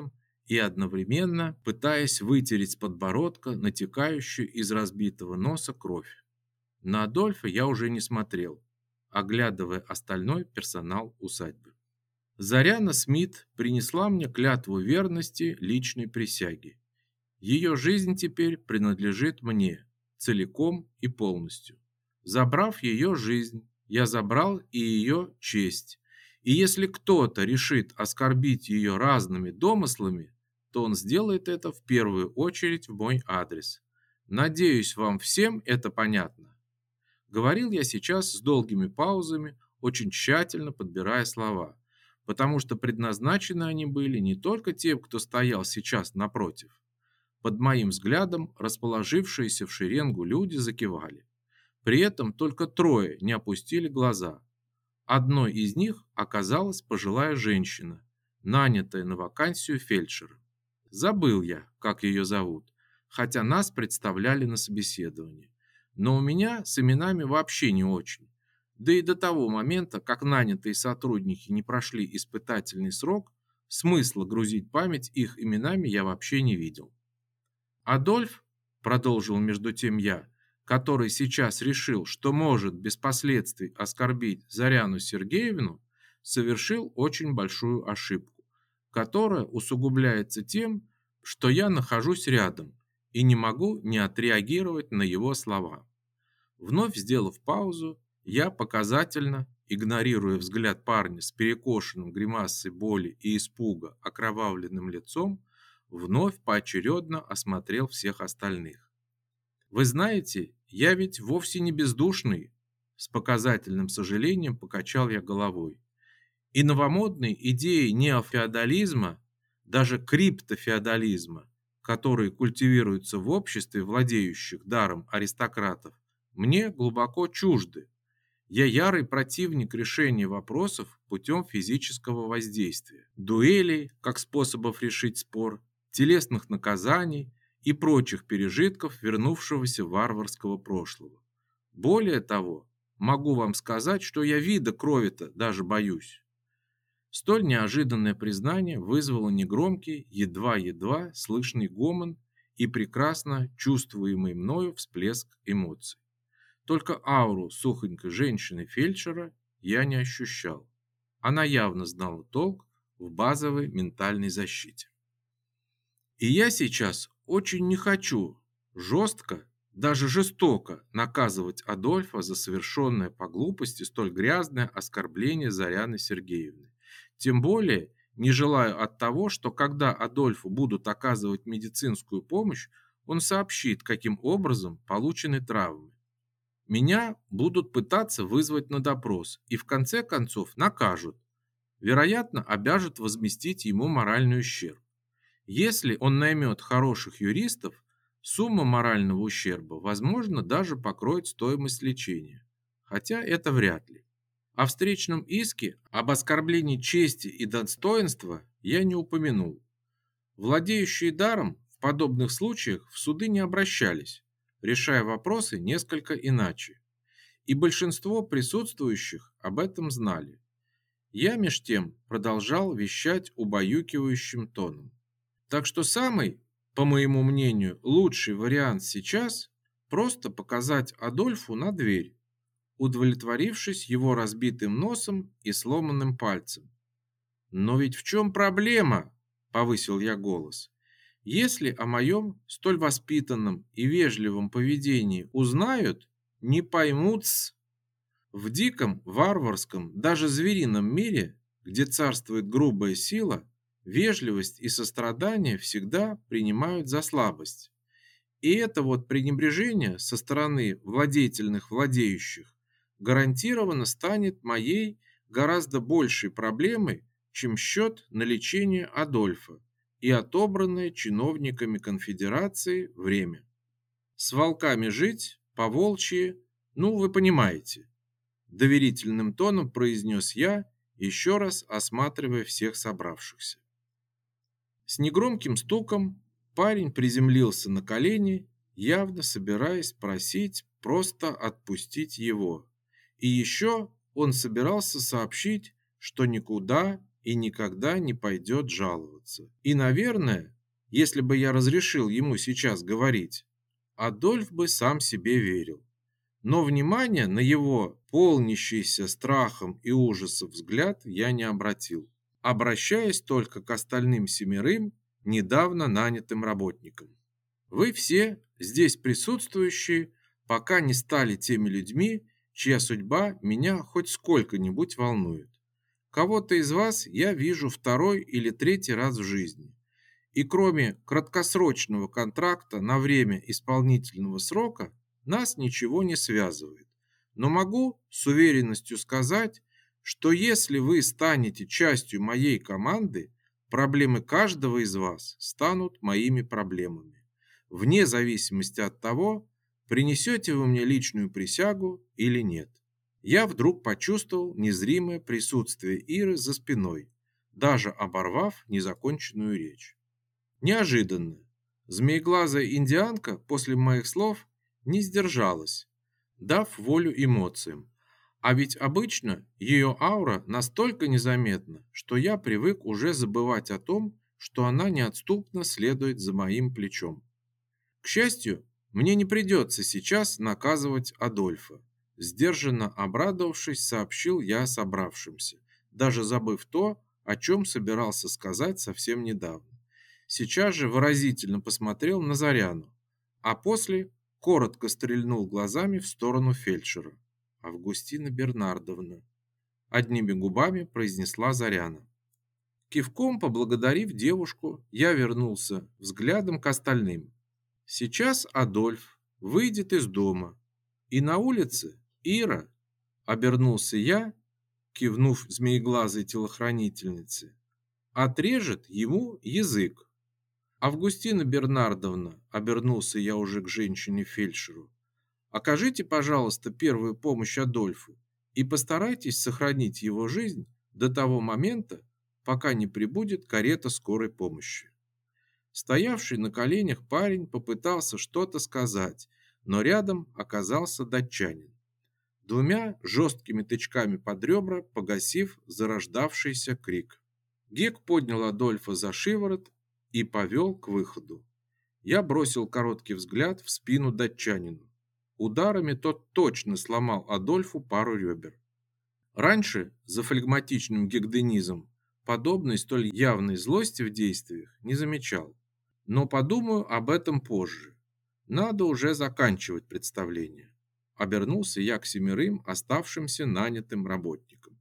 и одновременно пытаясь вытереть с подбородка натекающую из разбитого носа кровь. На Адольфа я уже не смотрел, оглядывая остальной персонал усадьбы. Заряна Смит принесла мне клятву верности личной присяги. Ее жизнь теперь принадлежит мне целиком и полностью. Забрав ее жизнь, я забрал и ее честь. И если кто-то решит оскорбить ее разными домыслами, то он сделает это в первую очередь в мой адрес. Надеюсь, вам всем это понятно. Говорил я сейчас с долгими паузами, очень тщательно подбирая слова, потому что предназначены они были не только тем, кто стоял сейчас напротив. Под моим взглядом расположившиеся в шеренгу люди закивали. При этом только трое не опустили глаза. Одной из них оказалась пожилая женщина, нанятая на вакансию фельдшера. Забыл я, как ее зовут, хотя нас представляли на собеседовании. Но у меня с именами вообще не очень. Да и до того момента, как нанятые сотрудники не прошли испытательный срок, смысла грузить память их именами я вообще не видел. Адольф, продолжил между тем я, который сейчас решил, что может без последствий оскорбить Заряну Сергеевну, совершил очень большую ошибку, которая усугубляется тем, что я нахожусь рядом и не могу не отреагировать на его слова. Вновь сделав паузу, я показательно, игнорируя взгляд парня с перекошенным гримасой боли и испуга окровавленным лицом, вновь поочередно осмотрел всех остальных. «Вы знаете, я ведь вовсе не бездушный», с показательным сожалением покачал я головой. «И новомодные идеи неофеодализма, даже криптофеодализма, которые культивируются в обществе владеющих даром аристократов, мне глубоко чужды. Я ярый противник решения вопросов путем физического воздействия, дуэлей как способов решить спор, телесных наказаний и прочих пережитков вернувшегося варварского прошлого. Более того, могу вам сказать, что я вида крови-то даже боюсь». Столь неожиданное признание вызвало негромкий, едва-едва слышный гомон и прекрасно чувствуемый мною всплеск эмоций. Только ауру сухонькой женщины-фельдшера я не ощущал. Она явно знала толк в базовой ментальной защите. И я сейчас очень не хочу жестко, даже жестоко наказывать Адольфа за совершенное по глупости столь грязное оскорбление Заряны Сергеевны. Тем более не желаю от того, что когда Адольфу будут оказывать медицинскую помощь, он сообщит, каким образом получены травмы. Меня будут пытаться вызвать на допрос и в конце концов накажут. Вероятно, обяжут возместить ему моральный ущерб. Если он наймет хороших юристов, сумма морального ущерба, возможно, даже покроет стоимость лечения. Хотя это вряд ли. О встречном иске об оскорблении чести и достоинства я не упомянул. Владеющие даром в подобных случаях в суды не обращались, решая вопросы несколько иначе. И большинство присутствующих об этом знали. Я меж тем продолжал вещать убаюкивающим тоном. Так что самый, по моему мнению, лучший вариант сейчас просто показать Адольфу на дверь, удовлетворившись его разбитым носом и сломанным пальцем. «Но ведь в чем проблема?» – повысил я голос. «Если о моем столь воспитанном и вежливом поведении узнают, не поймут-с. В диком, варварском, даже зверином мире, где царствует грубая сила, вежливость и сострадание всегда принимают за слабость. И это вот пренебрежение со стороны владетельных владеющих гарантированно станет моей гораздо большей проблемой, чем счет на лечение Адольфа и отобранное чиновниками конфедерации время. С волками жить, по-волчьи, ну вы понимаете», доверительным тоном произнес я, еще раз осматривая всех собравшихся. С негромким стуком парень приземлился на колени, явно собираясь просить просто отпустить его. И еще он собирался сообщить, что никуда и никогда не пойдет жаловаться. И, наверное, если бы я разрешил ему сейчас говорить, Адольф бы сам себе верил. Но внимания на его полнящийся страхом и ужасом взгляд я не обратил, обращаясь только к остальным 7 недавно нанятым работникам. Вы все здесь присутствующие пока не стали теми людьми, чья судьба меня хоть сколько-нибудь волнует. Кого-то из вас я вижу второй или третий раз в жизни. И кроме краткосрочного контракта на время исполнительного срока, нас ничего не связывает. Но могу с уверенностью сказать, что если вы станете частью моей команды, проблемы каждого из вас станут моими проблемами. Вне зависимости от того, принесете вы мне личную присягу или нет. Я вдруг почувствовал незримое присутствие Иры за спиной, даже оборвав незаконченную речь. Неожиданно змееглазая индианка после моих слов не сдержалась, дав волю эмоциям. А ведь обычно ее аура настолько незаметна, что я привык уже забывать о том, что она неотступно следует за моим плечом. К счастью, мне не придется сейчас наказывать Адольфа. Сдержанно обрадовавшись, сообщил я собравшимся, даже забыв то, о чем собирался сказать совсем недавно. Сейчас же выразительно посмотрел на Заряну, а после коротко стрельнул глазами в сторону фельдшера. Августина Бернардовна. Одними губами произнесла Заряна. Кивком поблагодарив девушку, я вернулся взглядом к остальным. Сейчас Адольф выйдет из дома, и на улице Ира, обернулся я, кивнув змееглазой телохранительнице, отрежет ему язык. Августина Бернардовна, обернулся я уже к женщине-фельдшеру, окажите, пожалуйста, первую помощь Адольфу и постарайтесь сохранить его жизнь до того момента, пока не прибудет карета скорой помощи. Стоявший на коленях парень попытался что-то сказать, но рядом оказался датчанин, 2 жесткими тычками под ребра погасив зарождавшийся крик. Гек поднял Адольфа за шиворот и повел к выходу. Я бросил короткий взгляд в спину датчанину. Ударами тот точно сломал Адольфу пару ребер. Раньше за флегматичным гегденизмом подобной столь явной злости в действиях не замечал. Но подумаю об этом позже. Надо уже заканчивать представление. Обернулся я к 7 оставшимся нанятым работникам.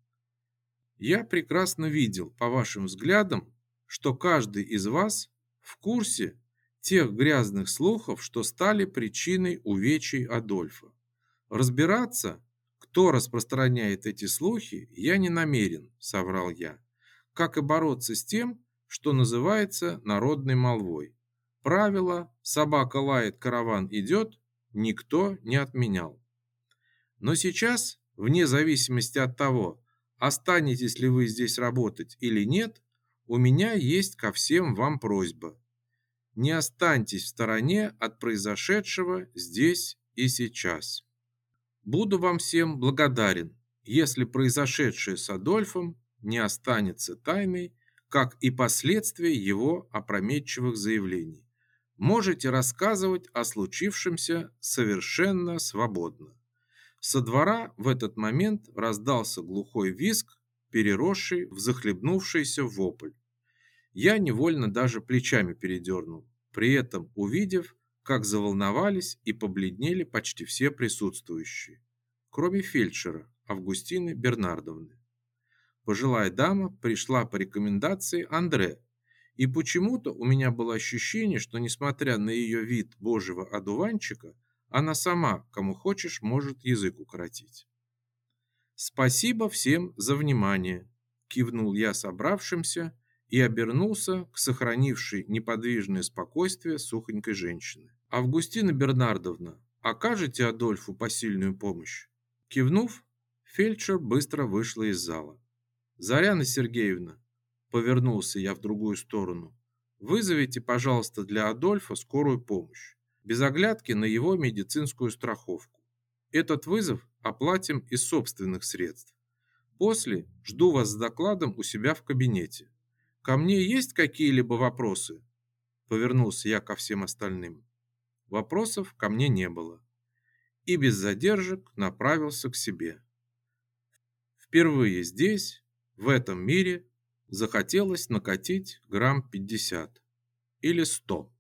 Я прекрасно видел по вашим взглядам, что каждый из вас в курсе тех грязных слухов, что стали причиной увечий Адольфа. Разбираться, кто распространяет эти слухи, я не намерен, соврал я. Как и бороться с тем, что называется народной молвой. Правило «собака лает, караван идет» никто не отменял. Но сейчас, вне зависимости от того, останетесь ли вы здесь работать или нет, у меня есть ко всем вам просьба. Не останьтесь в стороне от произошедшего здесь и сейчас. Буду вам всем благодарен, если произошедшее с Адольфом не останется тайной, как и последствия его опрометчивых заявлений. Можете рассказывать о случившемся совершенно свободно. Со двора в этот момент раздался глухой визг, переросший в захлебнувшийся вопль. Я невольно даже плечами передернул, при этом увидев, как заволновались и побледнели почти все присутствующие, кроме фельдшера Августины Бернардовны. Пожилая дама пришла по рекомендации Андре, и почему-то у меня было ощущение, что, несмотря на ее вид божьего одуванчика, она сама, кому хочешь, может язык укоротить. «Спасибо всем за внимание», – кивнул я собравшимся и обернулся к сохранившей неподвижное спокойствие сухонькой женщины. «Августина Бернардовна, окажете Адольфу посильную помощь?» Кивнув, фельдшер быстро вышла из зала. «Заряна Сергеевна», – повернулся я в другую сторону, – «вызовите, пожалуйста, для Адольфа скорую помощь, без оглядки на его медицинскую страховку. Этот вызов оплатим из собственных средств. После жду вас с докладом у себя в кабинете. Ко мне есть какие-либо вопросы?» Повернулся я ко всем остальным. Вопросов ко мне не было. И без задержек направился к себе. Впервые здесь, в этом мире, захотелось накатить грамм 50 или 100.